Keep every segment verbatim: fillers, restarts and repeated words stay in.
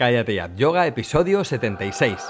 Cállate ya, Yoga, episodio setenta y seis.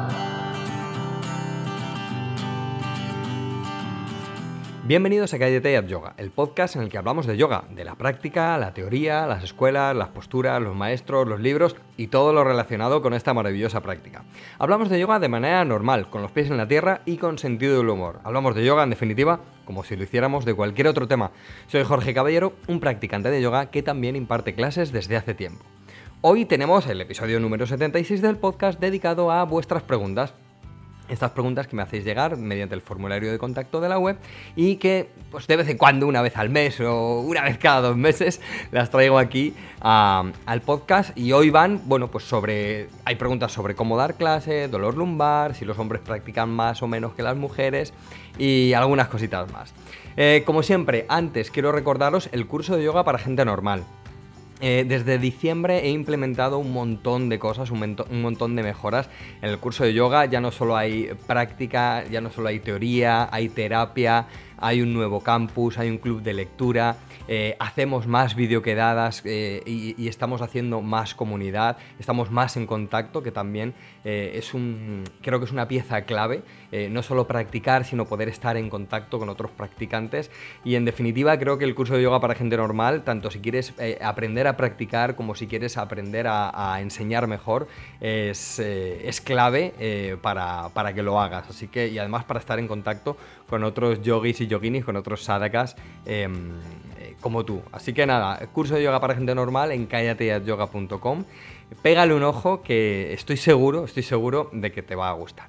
Bienvenidos a Cállate ya Yoga, el podcast en el que hablamos de yoga, de la práctica, la teoría, las escuelas, las posturas, los maestros, los libros y todo lo relacionado con esta maravillosa práctica. Hablamos de yoga de manera normal, con los pies en la tierra y con sentido del humor. Hablamos de yoga, en definitiva, como si lo hiciéramos de cualquier otro tema. Soy Jorge Caballero, un practicante de yoga que también imparte clases desde hace tiempo. Hoy tenemos el episodio número setenta y seis del podcast dedicado a vuestras preguntas. Estas preguntas que me hacéis llegar mediante el formulario de contacto de la web y que pues de vez en cuando, una vez al mes o una vez cada dos meses, las traigo aquí uh, al podcast. Y hoy van, bueno, pues sobre... Hay preguntas sobre cómo dar clase, dolor lumbar, si los hombres practican más o menos que las mujeres y algunas cositas más. Eh, como siempre, antes quiero recordaros el curso de yoga para gente normal. Eh, desde diciembre he implementado un montón de cosas, un, mento- un montón de mejoras en el curso de yoga. Ya no solo hay práctica, ya no solo hay teoría, hay terapia, hay un nuevo campus, hay un club de lectura, eh, hacemos más videoquedadas eh, y, y estamos haciendo más comunidad, estamos más en contacto, que también eh, es un, creo que es una pieza clave, eh, no solo practicar, sino poder estar en contacto con otros practicantes. Y en definitiva creo que el curso de yoga para gente normal, tanto si quieres eh, aprender a practicar como si quieres aprender a, a enseñar mejor, es, eh, es clave eh, para, para que lo hagas. Así que, y además para estar en contacto con otros yogis y yoginis, con otros sadhakas eh, eh, como tú. Así que nada, curso de yoga para gente normal en cállate ya yoga punto com. Pégale un ojo que estoy seguro, estoy seguro de que te va a gustar.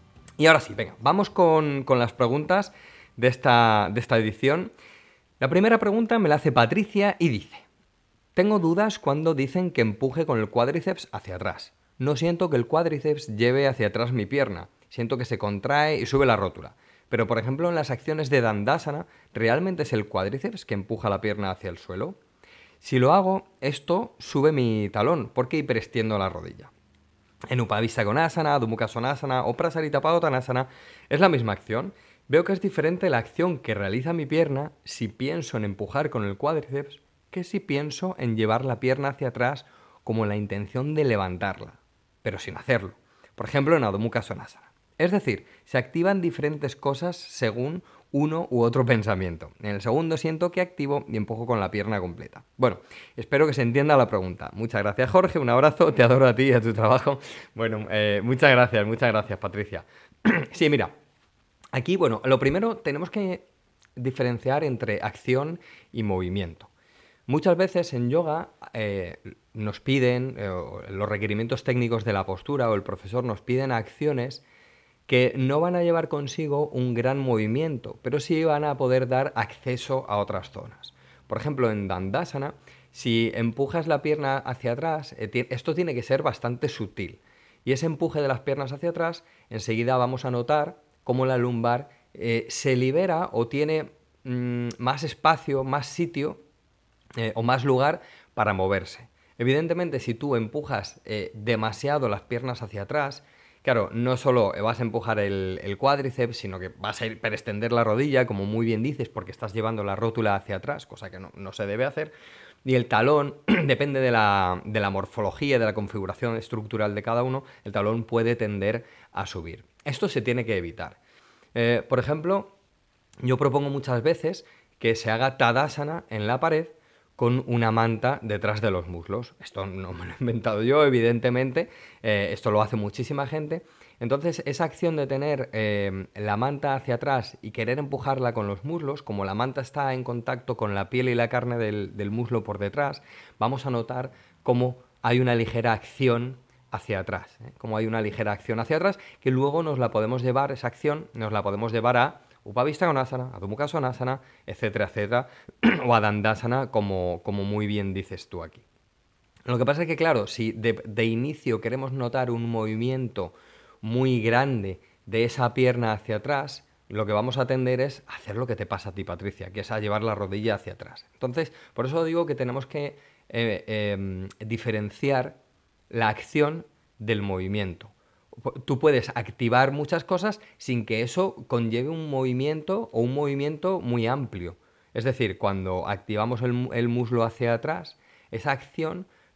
Y ahora sí, venga, vamos con, con las preguntas de esta, de esta edición. La primera pregunta me la hace Patricia y dice: tengo dudas cuando dicen que empuje con el cuádriceps hacia atrás. No siento que el cuádriceps lleve hacia atrás mi pierna. Siento que se contrae y sube la rótula. Pero, por ejemplo, en las acciones de Dandasana, ¿realmente es el cuádriceps que empuja la pierna hacia el suelo? Si lo hago, esto sube mi talón porque hiperextiendo la rodilla. En Upavista Konasana, Adho Mukha Svanasana o Prasarita Padottanasana es la misma acción. Veo que es diferente la acción que realiza mi pierna si pienso en empujar con el cuádriceps que si pienso en llevar la pierna hacia atrás como la intención de levantarla, pero sin hacerlo. Por ejemplo, en Adho Mukha Svanasana. Es decir, se activan diferentes cosas según uno u otro pensamiento. En el segundo siento que activo y empujo con la pierna completa. Bueno, espero que se entienda la pregunta. Muchas gracias, Jorge, un abrazo, te adoro a ti y a tu trabajo. Bueno, eh, muchas gracias, muchas gracias, Patricia. Sí, mira, aquí, bueno, lo primero tenemos que diferenciar entre acción y movimiento. Muchas veces en yoga eh, nos piden, eh, los requerimientos técnicos de la postura o el profesor nos piden acciones que no van a llevar consigo un gran movimiento, pero sí van a poder dar acceso a otras zonas. Por ejemplo, en Dandasana, si empujas la pierna hacia atrás, eh, esto tiene que ser bastante sutil. Y ese empuje de las piernas hacia atrás, enseguida vamos a notar cómo la lumbar eh, se libera o tiene mmm, más espacio, más sitio eh, o más lugar para moverse. Evidentemente, si tú empujas eh, demasiado las piernas hacia atrás, claro, no solo vas a empujar el, el cuádriceps, sino que vas a ir para extender la rodilla, como muy bien dices, porque estás llevando la rótula hacia atrás, cosa que no, no se debe hacer. Y el talón, depende de la, de la morfología, de la configuración estructural de cada uno, el talón puede tender a subir. Esto se tiene que evitar. Eh, por ejemplo, yo propongo muchas veces que se haga Tadasana en la pared con una manta detrás de los muslos. Esto no me lo he inventado yo, evidentemente, eh, esto lo hace muchísima gente. Entonces, esa acción de tener eh, la manta hacia atrás y querer empujarla con los muslos, como la manta está en contacto con la piel y la carne del, del muslo por detrás, vamos a notar cómo hay una ligera acción hacia atrás, ¿eh? Como hay una ligera acción hacia atrás que luego nos la podemos llevar, esa acción nos la podemos llevar a Upavista Konasana, Adho Mukha Svanasana, etcétera, etcétera, o a Dandasana, como, como muy bien dices tú aquí. Lo que pasa es que, claro, si de, de inicio queremos notar un movimiento muy grande de esa pierna hacia atrás, lo que vamos a tender es a hacer lo que te pasa a ti, Patricia, que es a llevar la rodilla hacia atrás. Entonces, por eso digo que tenemos que eh, eh, diferenciar la acción del movimiento. Tú puedes activar muchas cosas sin que eso conlleve un movimiento o un movimiento muy amplio. Es decir, cuando activamos el, el muslo hacia atrás, esa acción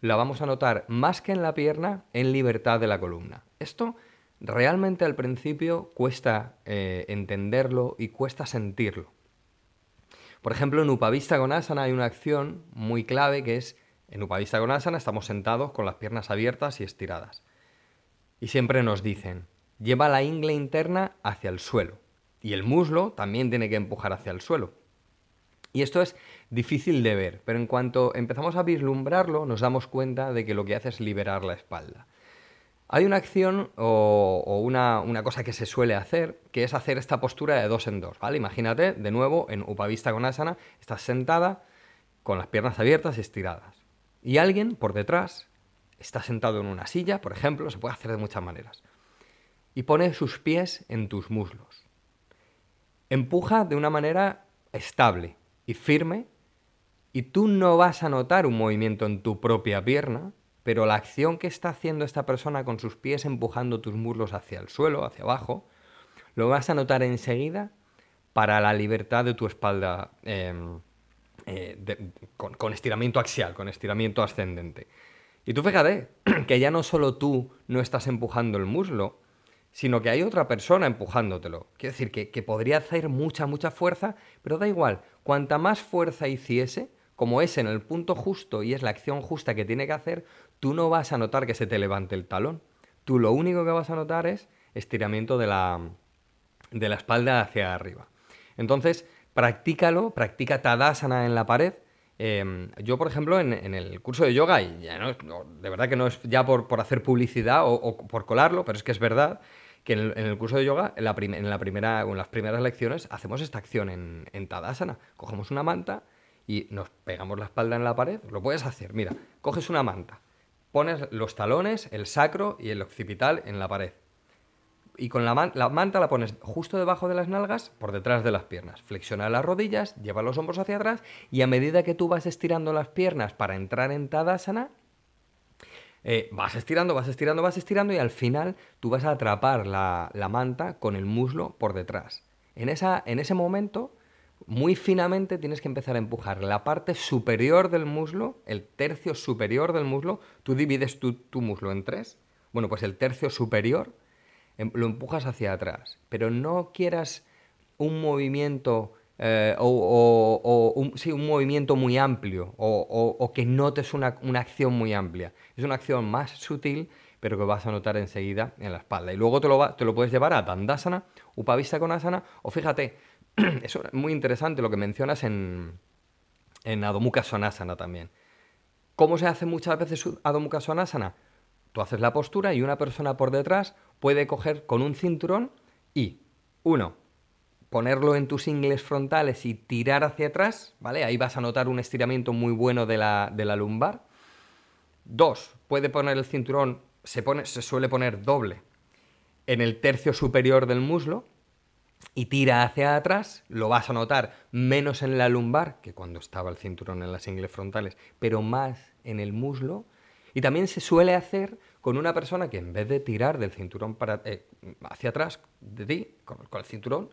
la vamos a notar más que en la pierna, en libertad de la columna. Esto realmente al principio cuesta eh, entenderlo y cuesta sentirlo. Por ejemplo, en Upavista Konasana hay una acción muy clave que es, en Upavista Konasana estamos sentados con las piernas abiertas y estiradas. Y siempre nos dicen, lleva la ingle interna hacia el suelo. Y el muslo también tiene que empujar hacia el suelo. Y esto es difícil de ver, pero en cuanto empezamos a vislumbrarlo, nos damos cuenta de que lo que hace es liberar la espalda. Hay una acción o, o una, una cosa que se suele hacer, que es hacer esta postura de dos en dos, ¿vale? Imagínate, de nuevo, en Upavista Konasana, estás sentada con las piernas abiertas y estiradas. Y alguien por detrás está sentado en una silla, por ejemplo, se puede hacer de muchas maneras, y pone sus pies en tus muslos. Empuja de una manera estable y firme, y tú no vas a notar un movimiento en tu propia pierna, pero la acción que está haciendo esta persona con sus pies empujando tus muslos hacia el suelo, hacia abajo, lo vas a notar enseguida para la libertad de tu espalda eh, eh, de, con, con estiramiento axial, con estiramiento ascendente. Y tú fíjate que ya no solo tú no estás empujando el muslo, sino que hay otra persona empujándotelo. Quiero decir que, que podría hacer mucha, mucha fuerza, pero da igual. Cuanta más fuerza hiciese, como es en el punto justo y es la acción justa que tiene que hacer, tú no vas a notar que se te levante el talón. Tú lo único que vas a notar es estiramiento de la, de la espalda hacia arriba. Entonces, practícalo, practica Tadasana en la pared. Eh, yo, por ejemplo, en, en el curso de yoga, y ya no, no, de verdad que no es ya por, por hacer publicidad o, o por colarlo, pero es que es verdad que en el, en el curso de yoga, en, la prim en, la primera, en las primeras lecciones, hacemos esta acción en, en Tadasana. Cogemos una manta y nos pegamos la espalda en la pared. Lo puedes hacer, mira, coges una manta, pones los talones, el sacro y el occipital en la pared. Y con la, man la manta la pones justo debajo de las nalgas, por detrás de las piernas. Flexiona las rodillas, lleva los hombros hacia atrás y a medida que tú vas estirando las piernas para entrar en Tadasana, eh, vas estirando, vas estirando, vas estirando y al final tú vas a atrapar la, la manta con el muslo por detrás. En, esa, en ese momento, muy finamente tienes que empezar a empujar la parte superior del muslo, el tercio superior del muslo. Tú divides tu, tu muslo en tres. Bueno, pues el tercio superior lo empujas hacia atrás, pero no quieras un movimiento eh, o, o, o un, sí, un movimiento muy amplio o, o, o que notes una, una acción muy amplia. Es una acción más sutil, pero que vas a notar enseguida en la espalda. Y luego te lo, va, te lo puedes llevar a Dandasana, Upavista Konasana, o fíjate, eso es muy interesante lo que mencionas en, en Adho Mukha Svanasana también. ¿Cómo se hace muchas veces Adho Mukha Svanasana? Tú haces la postura y una persona por detrás puede coger con un cinturón y, uno, ponerlo en tus ingles frontales y tirar hacia atrás, ¿vale? Ahí vas a notar un estiramiento muy bueno de la, de la lumbar. Dos, puede poner el cinturón, se, pone, se suele poner doble, en el tercio superior del muslo y tira hacia atrás, lo vas a notar menos en la lumbar que cuando estaba el cinturón en las ingles frontales, pero más en el muslo. Y también se suele hacer con una persona que en vez de tirar del cinturón para, eh, hacia atrás de ti, con, con el cinturón,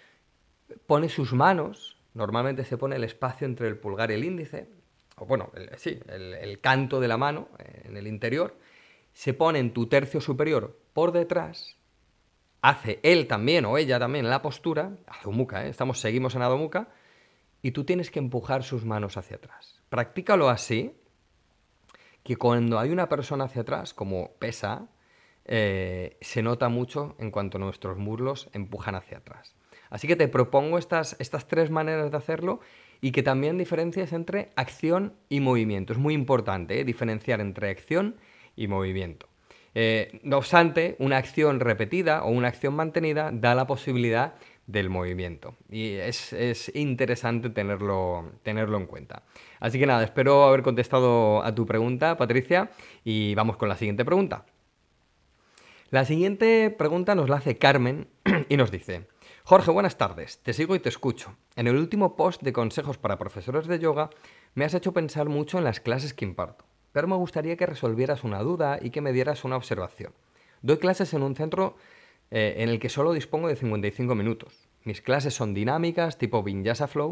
pone sus manos, normalmente se pone el espacio entre el pulgar y el índice, o bueno, el, sí, el, el canto de la mano eh, en el interior, se pone en tu tercio superior por detrás, hace él también o ella también la postura, Adho Mukha, ¿eh? Estamos, seguimos en Adho Mukha, y tú tienes que empujar sus manos hacia atrás. Practícalo así, que cuando hay una persona hacia atrás, como pesa, eh, se nota mucho en cuanto nuestros muslos empujan hacia atrás. Así que te propongo estas, estas tres maneras de hacerlo y que también diferencies entre acción y movimiento. Es muy importante, ¿eh? Diferenciar entre acción y movimiento. Eh, no obstante, una acción repetida o una acción mantenida da la posibilidad del movimiento. Y es, es interesante tenerlo, tenerlo en cuenta. Así que nada, espero haber contestado a tu pregunta, Patricia, y vamos con la siguiente pregunta. La siguiente pregunta nos la hace Carmen y nos dice: Jorge, buenas tardes, te sigo y te escucho. En el último post de consejos para profesores de yoga me has hecho pensar mucho en las clases que imparto, pero me gustaría que resolvieras una duda y que me dieras una observación. Doy clases en un centro eh, en el que solo dispongo de cincuenta y cinco minutos. Mis clases son dinámicas, tipo Vinyasa Flow,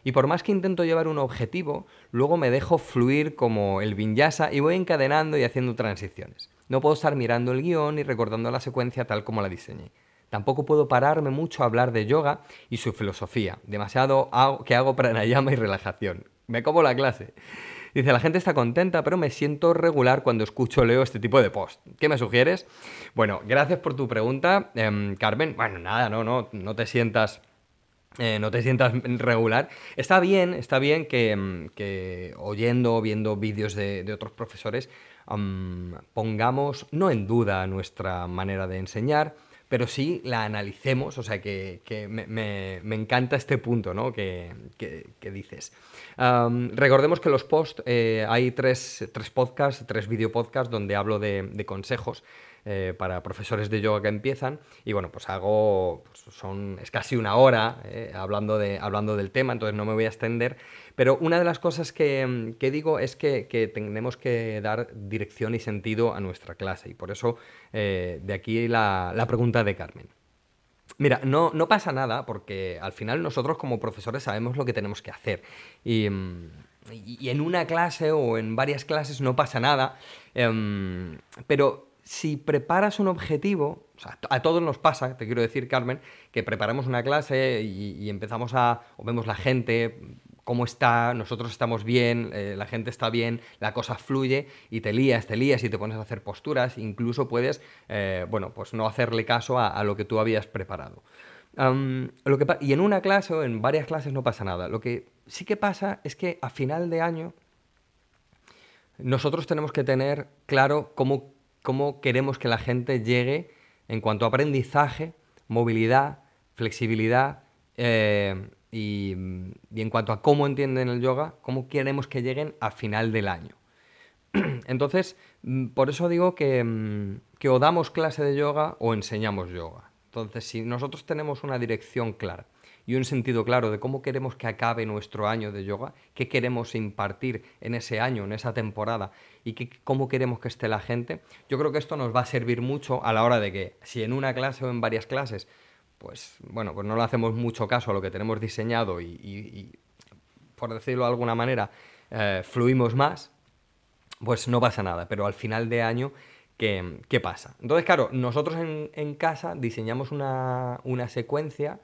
Y por más que intento llevar un objetivo, luego me dejo fluir como el vinyasa y voy encadenando y haciendo transiciones. No puedo estar mirando el guión y recordando la secuencia tal como la diseñé. Tampoco puedo pararme mucho a hablar de yoga y su filosofía. Demasiado hago, que hago pranayama y relajación. Me como la clase. Dice, la gente está contenta, pero me siento regular cuando escucho o leo este tipo de post. ¿Qué me sugieres? Bueno, gracias por tu pregunta, eh, Carmen. Bueno, nada, no, no, no te sientas... Eh, no te sientas regular. Está bien, está bien que, que oyendo o viendo vídeos de, de otros profesores um, pongamos no en duda nuestra manera de enseñar, pero sí la analicemos. O sea, que, que me, me, me encanta este punto, ¿no? que, que, que dices. Um, recordemos que los posts, eh, hay tres, tres podcasts, tres videopodcasts donde hablo de, de consejos eh, para profesores de yoga que empiezan, y bueno, pues hago, pues son, es casi una hora eh, hablando, de, hablando del tema, entonces no me voy a extender, pero una de las cosas que, que digo es que, que tenemos que dar dirección y sentido a nuestra clase, y por eso eh, de aquí la, la pregunta de Carmen. Mira, no, no pasa nada porque al final nosotros como profesores sabemos lo que tenemos que hacer. Y, mm, y- y en una clase o en varias clases no pasa nada. em, pero si preparas un objetivo, o sea, a todos nos pasa, te quiero decir, Carmen, que preparamos una clase y, y empezamos a, o vemos la gente, cómo está, nosotros estamos bien, eh, la gente está bien, la cosa fluye y te lías, te lías y te pones a hacer posturas, incluso puedes, eh, bueno, pues no hacerle caso a, a lo que tú habías preparado. Am, lo que pa- y en una clase o en varias clases no pasa nada. Lo que sí que pasa es que a final de año nosotros tenemos que tener claro cómo, cómo queremos que la gente llegue en cuanto a aprendizaje, movilidad, flexibilidad eh, y, y en cuanto a cómo entienden el yoga, cómo queremos que lleguen a final del año. Entonces, mm, por eso digo que, mm, que o damos clase de yoga o enseñamos yoga. Entonces, si nosotros tenemos una dirección clara y un sentido claro de cómo queremos que acabe nuestro año de yoga, qué queremos impartir en ese año, en esa temporada, y qué- cómo queremos que esté la gente, yo creo que esto nos va a servir mucho a la hora de que, si en una clase o en varias clases, pues bueno, pues no le hacemos mucho caso a lo que tenemos diseñado y, y- y, por decirlo de alguna manera, eh, fluimos más, pues no pasa nada, pero al final de año, ¿qué, qué pasa? Entonces, claro, nosotros en, en casa diseñamos una, una secuencia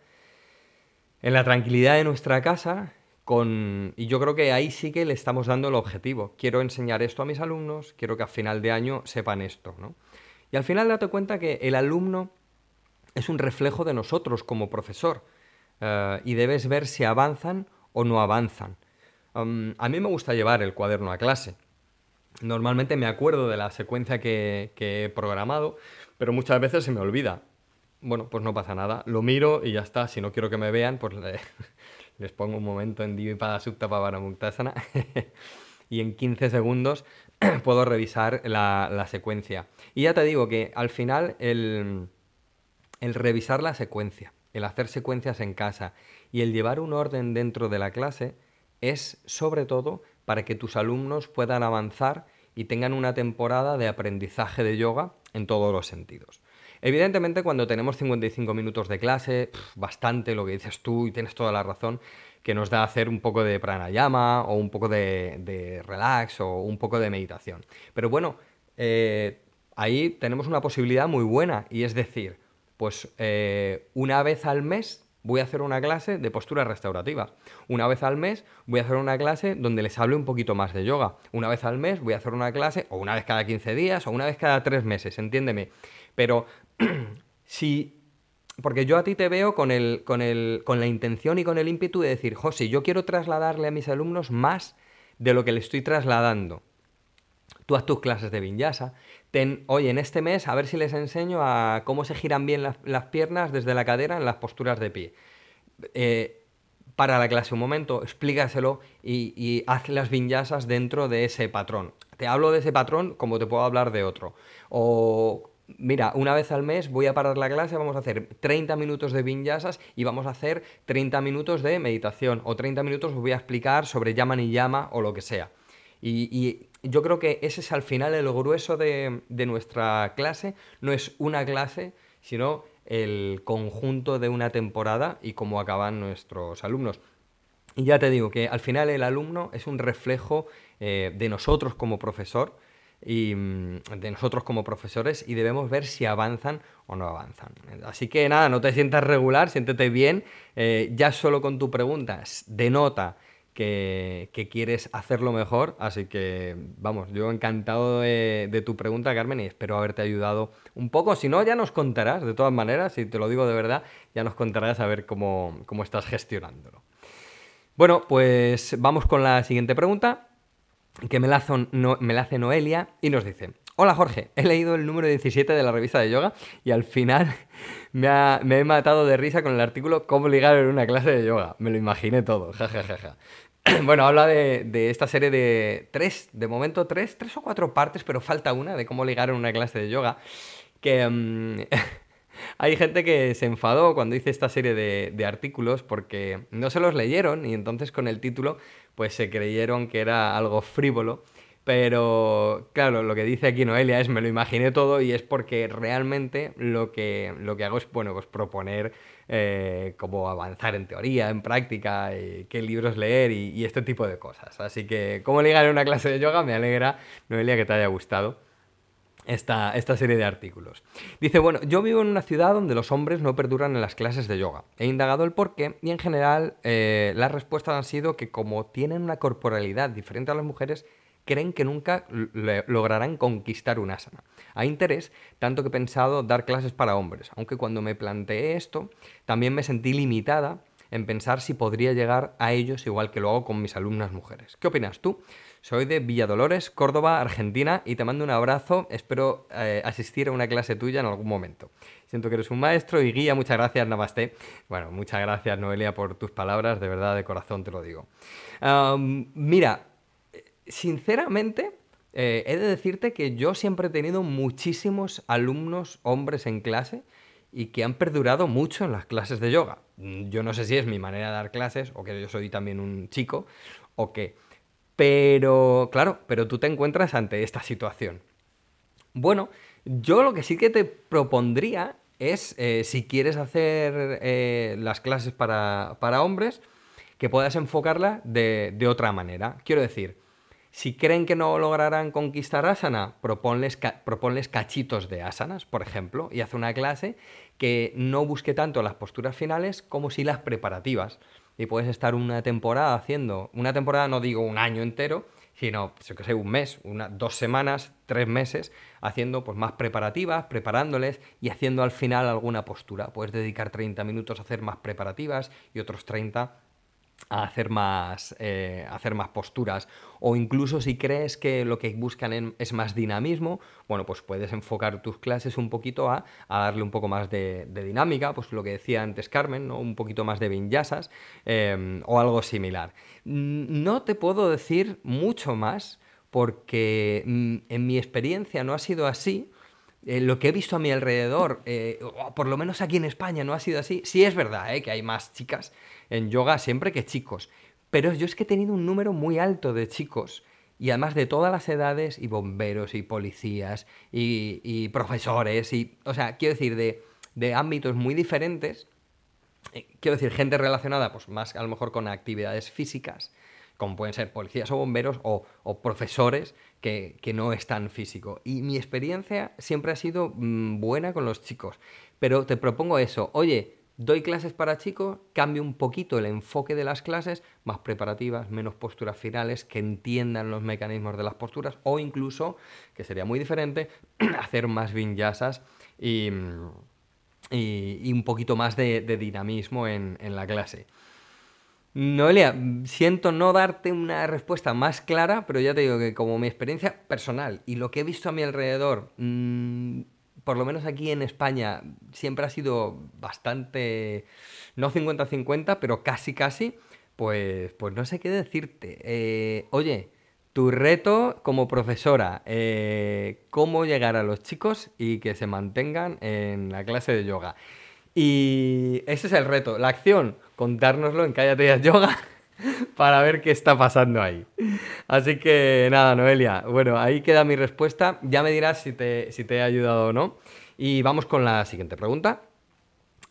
en la tranquilidad de nuestra casa, con... y yo creo que ahí sí que le estamos dando el objetivo. Quiero enseñar esto a mis alumnos, quiero que a final de año sepan esto, ¿no? Y al final date cuenta que el alumno es un reflejo de nosotros como profesor, eh, y debes ver si avanzan o no avanzan. Um, a mí me gusta llevar el cuaderno a clase. Normalmente me acuerdo de la secuencia que, que he programado, pero muchas veces se me olvida. Bueno, pues no pasa nada. Lo miro y ya está. Si no quiero que me vean, pues le- les pongo un momento en Divipada Sukta Pavana Muktasana y en quince segundos puedo revisar la, la secuencia. Y ya te digo que al final el, el revisar la secuencia, el hacer secuencias en casa y el llevar un orden dentro de la clase es sobre todo para que tus alumnos puedan avanzar y tengan una temporada de aprendizaje de yoga en todos los sentidos. Evidentemente, cuando tenemos cincuenta y cinco minutos de clase, pf, bastante lo que dices tú, y tienes toda la razón, que nos da hacer un poco de pranayama o un poco de, de relax o un poco de meditación. Pero bueno, eh, ahí tenemos una posibilidad muy buena, y es decir, pues eh, una vez al mes voy a hacer una clase de postura restaurativa. Una vez al mes voy a hacer una clase donde les hable un poquito más de yoga. Una vez al mes voy a hacer una clase, o una vez cada quince días, o una vez cada tres meses, entiéndeme. Pero si... Porque yo a ti te veo con, el, con, el, con la intención y con el ímpetu de decir, José, yo quiero trasladarle a mis alumnos más de lo que le estoy trasladando. Tú haz tus clases de vinyasa. Ten, oye, en este mes a ver si les enseño a cómo se giran bien las, las piernas desde la cadera en las posturas de pie. Eh, para la clase un momento, explícaselo y, y haz las vinyasas dentro de ese patrón. Te hablo de ese patrón como te puedo hablar de otro. O mira, una vez al mes voy a parar la clase, vamos a hacer treinta minutos de vinyasas y vamos a hacer treinta minutos de meditación. O treinta minutos os voy a explicar sobre llama ni llama o lo que sea. Y, y yo creo que ese es al final el grueso de, de nuestra clase. No es una clase, sino el conjunto de una temporada y cómo acaban nuestros alumnos. Y ya te digo que al final el alumno es un reflejo eh, de nosotros como profesor y mm, de nosotros como profesores y debemos ver si avanzan o no avanzan. Así que nada, no te sientas regular, siéntete bien. Eh, ya solo con tu pregunta s- denota que, que quieres hacerlo mejor. Así que vamos, yo encantado de, de tu pregunta, Carmen, y espero haberte ayudado un poco. Si no, ya nos contarás, de todas maneras, si te lo digo de verdad, ya nos contarás a ver cómo, cómo estás gestionándolo. Bueno, pues vamos con la siguiente pregunta, que me la, hace no- me la hace Noelia y nos dice: Hola Jorge, he leído el número diecisiete de la revista de yoga y al final me, ha- me he matado de risa con el artículo "Cómo ligar en una clase de yoga". Me lo imaginé todo, jajajaja. Bueno, habla de, de esta serie de tres, de momento tres, tres o cuatro partes, pero falta una de cómo ligar en una clase de yoga. Que mm, hay gente que se enfadó cuando hice esta serie de, de artículos porque no se los leyeron y entonces con el título pues se creyeron que era algo frívolo. Pero claro, lo que dice aquí Noelia es: me lo imaginé todo, y es porque realmente lo que, lo que hago es, bueno, pues proponer eh, cómo avanzar en teoría, en práctica, y qué libros leer y, y este tipo de cosas. Así que, cómo ligar en una clase de yoga, me alegra, Noelia, que te haya gustado esta, esta serie de artículos. Dice: bueno, yo vivo en una ciudad donde los hombres no perduran en las clases de yoga. He indagado el porqué y en general eh, las respuestas han sido que como tienen una corporalidad diferente a las mujeres, creen que nunca le- lograrán conquistar un asana. Hay interés, tanto que he pensado dar clases para hombres, aunque cuando me planteé esto, también me sentí limitada en pensar si podría llegar a ellos igual que lo hago con mis alumnas mujeres. ¿Qué opinas tú? Soy de Villadolores, Córdoba, Argentina, y te mando un abrazo. Espero eh, asistir a una clase tuya en algún momento. Siento que eres un maestro y guía. Muchas gracias, Namaste. Bueno, muchas gracias, Noelia, por tus palabras. De verdad, de corazón te lo digo. Am, mira, sinceramente, eh, he de decirte que yo siempre he tenido muchísimos alumnos hombres en clase y que han perdurado mucho en las clases de yoga. Mm, Yo no sé si es mi manera de dar clases o que yo soy también un chico o qué. Pero, claro, pero tú te encuentras ante esta situación. Bueno, yo lo que sí que te propondría es, eh, si quieres hacer eh, las clases para, para hombres, que puedas enfocarla de, de otra manera. Quiero decir, si creen que no lograrán conquistar asana, proponles, ca- proponles cachitos de asanas, por ejemplo, y haz una clase que no busque tanto las posturas finales como si las preparativas. Y puedes estar una temporada haciendo, una temporada no digo un año entero, sino, pues, yo que sé, un mes, una, dos semanas, tres meses, haciendo pues más preparativas, preparándoles y haciendo al final alguna postura. Puedes dedicar treinta minutos a hacer más preparativas y otros treinta a hacer más, eh, a hacer más posturas. O incluso si crees que lo que buscan en- es más dinamismo, bueno, pues puedes enfocar tus clases un poquito a, a darle un poco más de, de dinámica, pues lo que decía antes Carmen, ¿no? Un poquito más de vinyasas eh, o algo similar. Mm, No te puedo decir mucho más porque mm, en mi experiencia no ha sido así. Eh, lo que he visto a mi alrededor, eh, o por lo menos aquí en España, no ha sido así. Sí es verdad, eh, que hay más chicas en yoga siempre que chicos, pero yo es que he tenido un número muy alto de chicos, y además de todas las edades, y bomberos, y policías, y, y profesores, y, o sea, quiero decir, de, de ámbitos muy diferentes. Eh, quiero decir, gente relacionada, pues más a lo mejor con actividades físicas, como pueden ser policías o bomberos, o, o profesores que, que no es tan físico. Y mi experiencia siempre ha sido mm, buena con los chicos. Pero te propongo eso: oye, doy clases para chicos, cambio un poquito el enfoque de las clases, más preparativas, menos posturas finales, que entiendan los mecanismos de las posturas, o incluso, que sería muy diferente, hacer más vinyasas y... mm, y, y un poquito más de, de dinamismo en, en la clase. Noelia, siento no darte una respuesta más clara, pero ya te digo que como mi experiencia personal y lo que he visto a mi alrededor, mmm, por lo menos aquí en España, siempre ha sido bastante, no cincuenta cincuenta, pero casi casi, pues, pues no sé qué decirte. Eh, oye, tu reto como profesora, eh, cómo llegar a los chicos y que se mantengan en la clase de yoga. Y ese es el reto. La acción, contárnoslo en Cállate y Haz Yoga para ver qué está pasando ahí. Así que nada, Noelia. Bueno, ahí queda mi respuesta. Ya me dirás si te, si te he ayudado o no. Y vamos con la siguiente pregunta.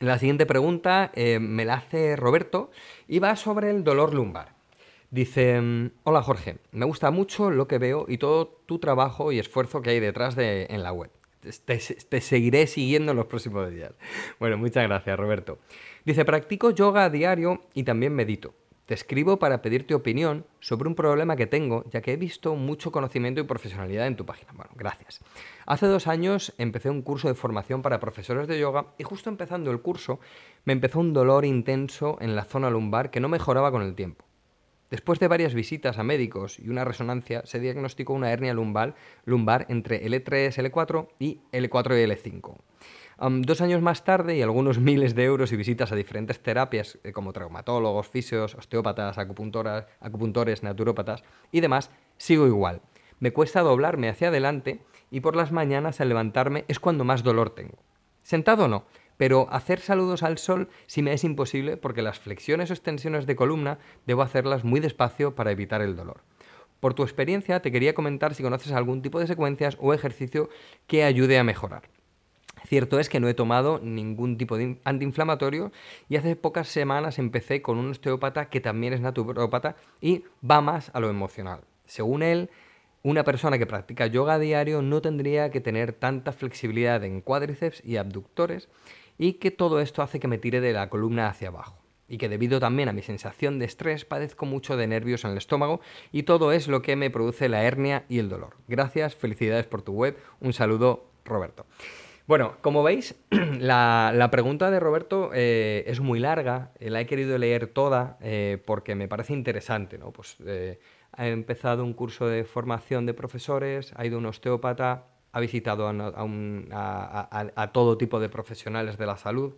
La siguiente pregunta eh, me la hace Roberto y va sobre el dolor lumbar. Dice, mm, hola Jorge, me gusta mucho lo que veo y todo tu trabajo y esfuerzo que hay detrás de, en la web. Te, te seguiré siguiendo en los próximos días. Bueno, muchas gracias Roberto. Dice, practico yoga a diario y también medito. Te escribo para pedirte opinión sobre un problema que tengo, ya que he visto mucho conocimiento y profesionalidad en tu página. Bueno, gracias. Hace dos años empecé un curso de formación para profesores de yoga y justo empezando el curso me empezó un dolor intenso en la zona lumbar que no mejoraba con el tiempo. Después de varias visitas a médicos y una resonancia, se diagnosticó una hernia lumbar, lumbar entre L tres, L cuatro y L cuatro y L cinco. Um, dos años más tarde y algunos miles de euros y visitas a diferentes terapias eh, como traumatólogos, fisios, osteópatas, acupuntoras, acupuntores, naturópatas y demás, sigo igual. Me cuesta doblarme hacia adelante y por las mañanas al levantarme es cuando más dolor tengo. Sentado no, pero hacer saludos al sol sí me es imposible porque las flexiones o extensiones de columna debo hacerlas muy despacio para evitar el dolor. Por tu experiencia te quería comentar si conoces algún tipo de secuencias o ejercicio que ayude a mejorar. Cierto es que no he tomado ningún tipo de antiinflamatorio y hace pocas semanas empecé con un osteópata que también es naturópata y va más a lo emocional. Según él, una persona que practica yoga a diario no tendría que tener tanta flexibilidad en cuádriceps y abductores y que todo esto hace que me tire de la columna hacia abajo. Y que debido también a mi sensación de estrés padezco mucho de nervios en el estómago y todo es lo que me produce la hernia y el dolor. Gracias, felicidades por tu web. Un saludo, Roberto. Bueno, como veis, la, la pregunta de Roberto eh, es muy larga, eh, la he querido leer toda eh, porque me parece interesante, ¿no? Pues eh, ha empezado un curso de formación de profesores, ha ido un osteópata, ha visitado a, a, un, a, a, a todo tipo de profesionales de la salud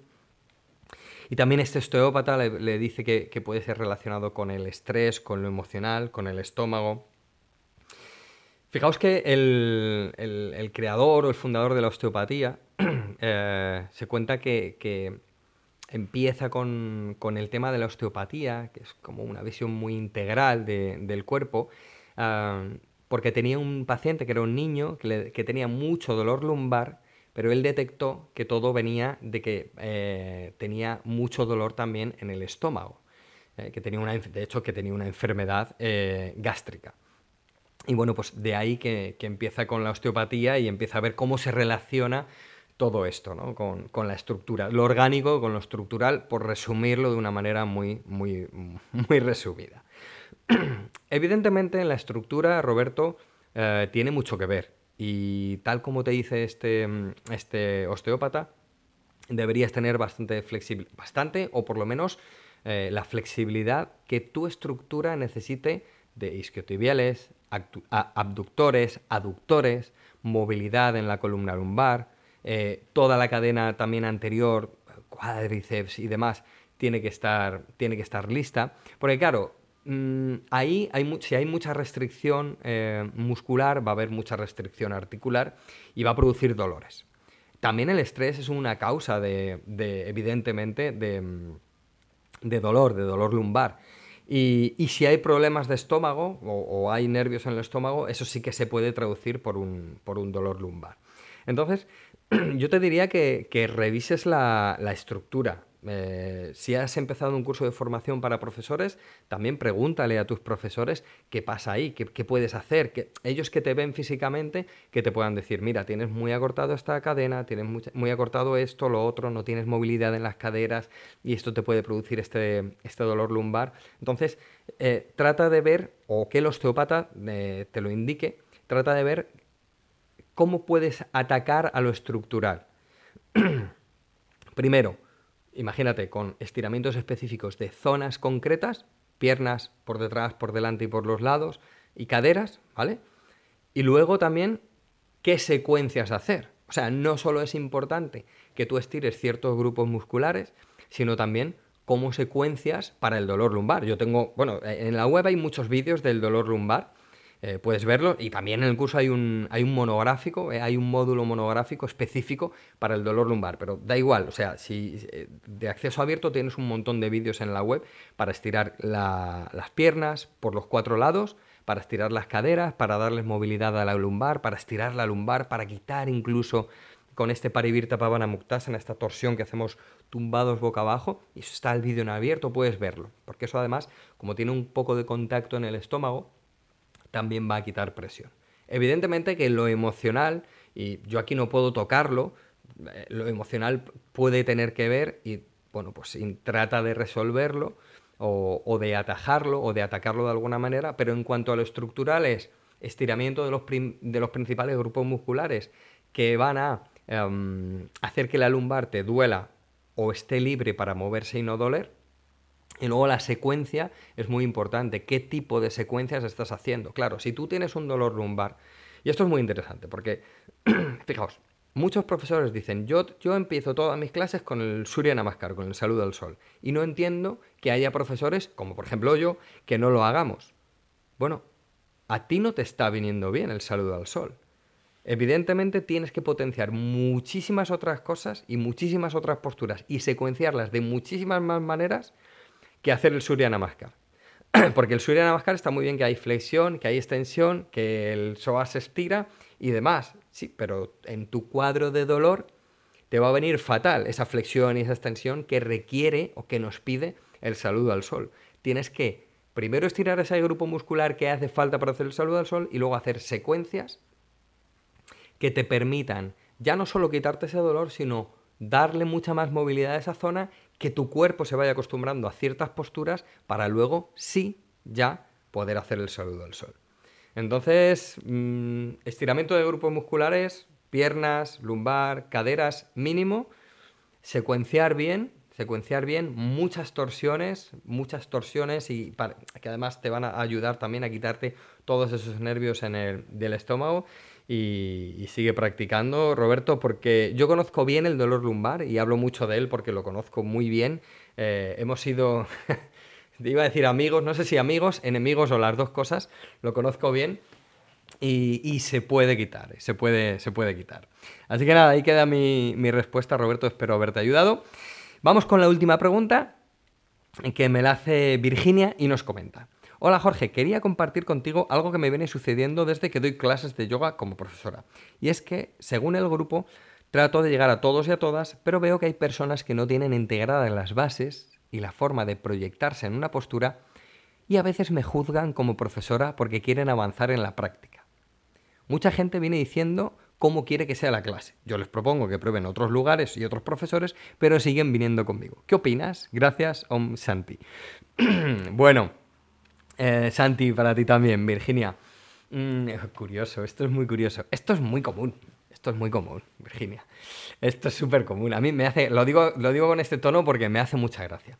y también este osteópata le, le dice que, que puede ser relacionado con el estrés, con lo emocional, con el estómago. Fijaos que el, el, el creador o el fundador de la osteopatía eh, se cuenta que, que empieza con, con el tema de la osteopatía, que es como una visión muy integral de- del cuerpo, ah, porque tenía un paciente que era un niño que, le- que tenía mucho dolor lumbar, pero él detectó que todo venía de que eh, tenía mucho dolor también en el estómago, eh, que tenía una, enf- de hecho que tenía una enfermedad eh, gástrica. Y bueno, pues de ahí que, que empieza con la osteopatía y empieza a ver cómo se relaciona todo esto, ¿no? Con, con la estructura, lo orgánico con lo estructural, por resumirlo de una manera muy, muy, muy resumida. Evidentemente, en la estructura, Roberto, eh, tiene mucho que ver. Y tal como te dice este, mm, este osteópata, deberías tener bastante flexibilidad, bastante, o por lo menos eh, la flexibilidad que tu estructura necesite de isquiotibiales, actu- a- abductores, aductores, movilidad en la columna lumbar, eh, toda la cadena también anterior, cuádriceps y demás, tiene que estar, tiene que estar lista. Porque claro, mm, ahí hay mu- si hay mucha restricción eh, muscular, va a haber mucha restricción articular y va a producir dolores. También el estrés es una causa de, de, evidentemente, de, mm, de dolor, de dolor lumbar. Y, y si hay problemas de estómago o, o hay nervios en el estómago, eso sí que se puede traducir por un, por un dolor lumbar. Entonces, yo te diría que, que revises la, la estructura. Eh, si has empezado un curso de formación para profesores, también pregúntale a tus profesores qué pasa ahí, qué, qué puedes hacer, que ellos que te ven físicamente, que te puedan decir, mira, tienes muy acortado esta cadena, tienes muy, muy acortado esto, lo otro, no tienes movilidad en las caderas y esto te puede producir este, este dolor lumbar. Entonces, eh, trata de ver, o que el osteópata eh, te lo indique, trata de ver cómo puedes atacar a lo estructural. Primero, imagínate, con estiramientos específicos de zonas concretas, piernas por detrás, por delante y por los lados, y caderas, ¿vale? Y luego también, ¿qué secuencias hacer? O sea, no solo es importante que tú estires ciertos grupos musculares, sino también cómo secuencias para el dolor lumbar. Yo tengo, bueno, en la web hay muchos vídeos del dolor lumbar, eh, puedes verlo, y también en el curso hay un, hay un monográfico, eh, hay un módulo monográfico específico para el dolor lumbar, pero da igual, o sea, si eh, de acceso abierto tienes un montón de vídeos en la web para estirar la- las piernas por los cuatro lados, para estirar las caderas, para darles movilidad a la lumbar, para estirar la lumbar, para quitar incluso con este Parivirta Pavana Muktasana, esta torsión que hacemos tumbados boca abajo, y eso está el vídeo en abierto, puedes verlo, porque eso además, como tiene un poco de contacto en el estómago, también va a quitar presión. Evidentemente que lo emocional, y yo aquí no puedo tocarlo, eh, lo emocional puede tener que ver y, bueno, pues trata de resolverlo o, o de atajarlo o de atacarlo de alguna manera, pero en cuanto a lo estructural es estiramiento de los, prim- de los principales grupos musculares que van a em, hacer que la lumbar te duela o esté libre para moverse y no doler. Y luego la secuencia es muy importante. ¿Qué tipo de secuencias estás haciendo? Claro, si tú tienes un dolor lumbar, y esto es muy interesante porque, fijaos, muchos profesores dicen, yo, yo empiezo todas mis clases con el Surya Namaskar, con el saludo al sol, y no entiendo que haya profesores, como por ejemplo yo, que no lo hagamos. Bueno, a ti no te está viniendo bien el saludo al sol. Evidentemente tienes que potenciar muchísimas otras cosas y muchísimas otras posturas y secuenciarlas de muchísimas más maneras que hacer el Surya Namaskar. Porque el Surya Namaskar está muy bien que hay flexión, que hay extensión, que el psoas se estira y demás. Sí, pero en tu cuadro de dolor te va a venir fatal esa flexión y esa extensión que requiere o que nos pide el saludo al sol. Tienes que primero estirar ese grupo muscular que hace falta para hacer el saludo al sol y luego hacer secuencias que te permitan ya no solo quitarte ese dolor, sino darle mucha más movilidad a esa zona, que tu cuerpo se vaya acostumbrando a ciertas posturas para luego sí ya poder hacer el saludo al sol. Entonces, mmm, estiramiento de grupos musculares, piernas, lumbar, caderas mínimo, secuenciar bien, secuenciar bien, muchas torsiones, muchas torsiones y para, que además te van a ayudar también a quitarte todos esos nervios en el, del estómago. Y, y sigue practicando, Roberto, porque yo conozco bien el dolor lumbar y hablo mucho de él porque lo conozco muy bien. Eh, hemos sido, te iba a decir amigos, no sé si amigos, enemigos o las dos cosas, lo conozco bien. Y, y se puede quitar, se puede, se puede quitar. Así que nada, ahí queda mi, mi respuesta, Roberto, espero haberte ayudado. Vamos con la última pregunta, que me la hace Virginia y nos comenta. Hola Jorge, quería compartir contigo algo que me viene sucediendo desde que doy clases de yoga como profesora. Y es que, según el grupo, trato de llegar a todos y a todas, pero veo que hay personas que no tienen integradas las bases y la forma de proyectarse en una postura y a veces me juzgan como profesora porque quieren avanzar en la práctica. Mucha gente viene diciendo cómo quiere que sea la clase. Yo les propongo que prueben otros lugares y otros profesores, pero siguen viniendo conmigo. ¿Qué opinas? Gracias, Om Santi. Bueno, eh, Santi, para ti también, Virginia. Mm, curioso, esto es muy curioso. Esto es muy común. Esto es muy común, Virginia. Esto es súper común. A mí me hace, lo digo, lo digo con este tono porque me hace mucha gracia.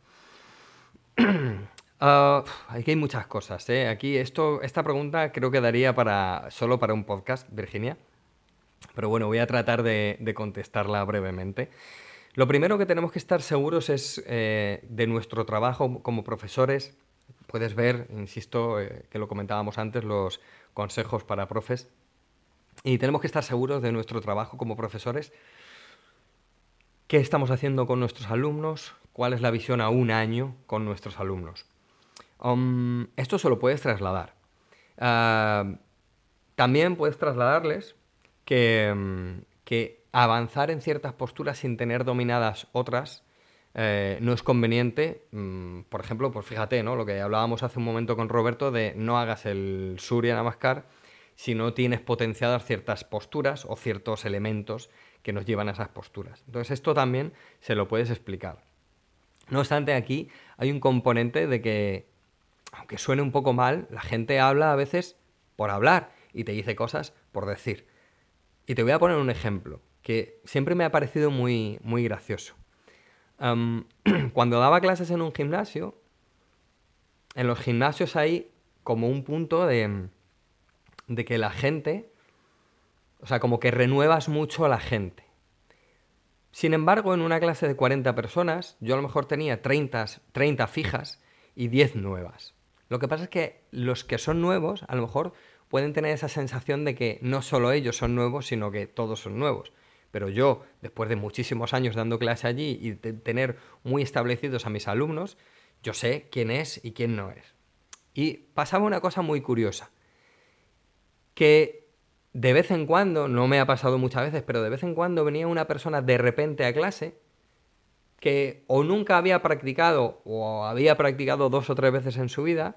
Uh, aquí hay muchas cosas, ¿eh? Aquí esto, esta pregunta creo que daría para, solo para un podcast, Virginia. Pero bueno, voy a tratar de, de contestarla brevemente. Lo primero que tenemos que estar seguros es eh, de nuestro trabajo como profesores. Puedes ver, insisto, eh, que lo comentábamos antes, los consejos para profes. Y tenemos que estar seguros de nuestro trabajo como profesores. ¿Qué estamos haciendo con nuestros alumnos? ¿Cuál es la visión a un año con nuestros alumnos? Um, esto se lo puedes trasladar. Uh, también puedes trasladarles que, um, que avanzar en ciertas posturas sin tener dominadas otras eh, no es conveniente. Um, por ejemplo, pues fíjate, ¿no? Lo que hablábamos hace un momento con Roberto de no hagas el Surya Namaskar si no tienes potenciadas ciertas posturas o ciertos elementos que nos llevan a esas posturas. Entonces esto también se lo puedes explicar. No obstante, aquí hay un componente de que, aunque suene un poco mal, la gente habla a veces por hablar y te dice cosas por decir. Y te voy a poner un ejemplo que siempre me ha parecido muy, muy gracioso. Um, cuando daba clases en un gimnasio, en los gimnasios hay como un punto de, de que la gente, o sea, como que renuevas mucho a la gente. Sin embargo, en una clase de cuarenta personas, yo a lo mejor tenía treinta, treinta fijas y diez nuevas. Lo que pasa es que los que son nuevos, a lo mejor pueden tener esa sensación de que no solo ellos son nuevos, sino que todos son nuevos. Pero yo, después de muchísimos años dando clase allí y de tener muy establecidos a mis alumnos, yo sé quién es y quién no es. Y pasaba una cosa muy curiosa, que de vez en cuando, no me ha pasado muchas veces, pero de vez en cuando venía una persona de repente a clase que o nunca había practicado o había practicado dos o tres veces en su vida,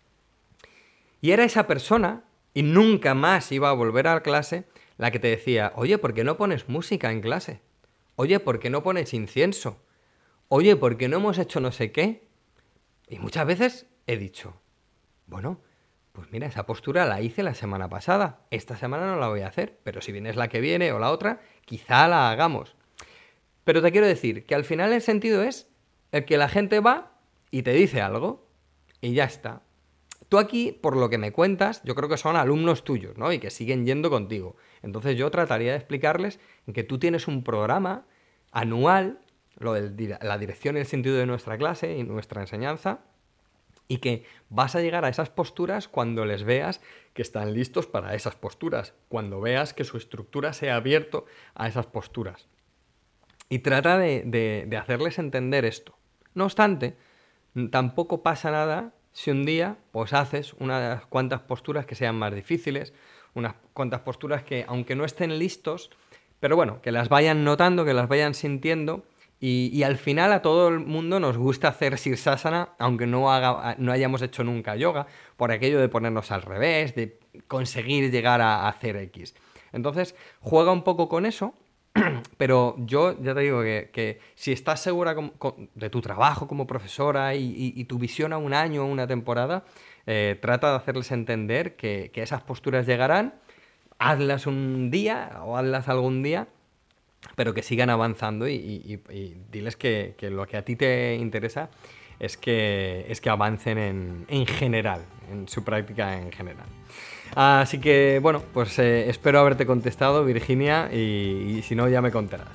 y era esa persona, y nunca más iba a volver a clase, la que te decía, oye, ¿por qué no pones música en clase? Oye, ¿por qué no pones incienso? Oye, ¿por qué no hemos hecho no sé qué? Y muchas veces he dicho, bueno, pues mira, esa postura la hice la semana pasada, esta semana no la voy a hacer, pero si vienes la que viene o la otra, quizá la hagamos. Pero te quiero decir que al final el sentido es el que la gente va y te dice algo y ya está. Tú aquí, por lo que me cuentas, yo creo que son alumnos tuyos, ¿no? Y que siguen yendo contigo. Entonces yo trataría de explicarles que tú tienes un programa anual, lo de la dirección y el sentido de nuestra clase y nuestra enseñanza, y que vas a llegar a esas posturas cuando les veas que están listos para esas posturas, cuando veas que su estructura se ha abierto a esas posturas. Y trata de, de, de hacerles entender esto. No obstante, tampoco pasa nada si un día pues haces unas cuantas posturas que sean más difíciles, unas cuantas posturas que, aunque no estén listos, pero bueno, que las vayan notando, que las vayan sintiendo, y, y al final a todo el mundo nos gusta hacer Sirsasana, aunque no, haga, no hayamos hecho nunca yoga, por aquello de ponernos al revés, de conseguir llegar a, a hacer X. Entonces, juega un poco con eso. Pero yo ya te digo que, que si estás segura con, con, de tu trabajo como profesora y, y, y tu visión a un año o una temporada, eh, trata de hacerles entender que, que esas posturas llegarán, hazlas un día o hazlas algún día, pero que sigan avanzando y, y, y diles que, que lo que a ti te interesa es que, es que avancen en, en general, en su práctica en general. Así que, bueno, pues eh, espero haberte contestado, Virginia, y, y si no, ya me contarás.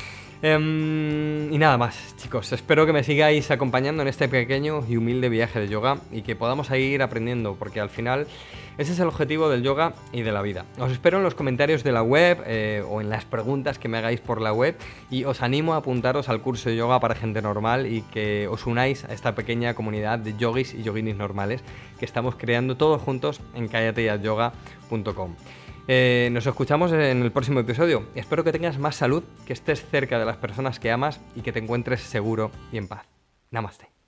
Um, y nada más, chicos, espero que me sigáis acompañando en este pequeño y humilde viaje de yoga y que podamos seguir aprendiendo, porque al final ese es el objetivo del yoga y de la vida. Os espero en los comentarios de la web eh, o en las preguntas que me hagáis por la web, y os animo a apuntaros al curso de yoga para gente normal y que os unáis a esta pequeña comunidad de yogis y yoginis normales que estamos creando todos juntos en cállate yat yoga punto com. Eh, nos escuchamos en el próximo episodio. Espero que tengas más salud, que estés cerca de las personas que amas y que te encuentres seguro y en paz. Namaste.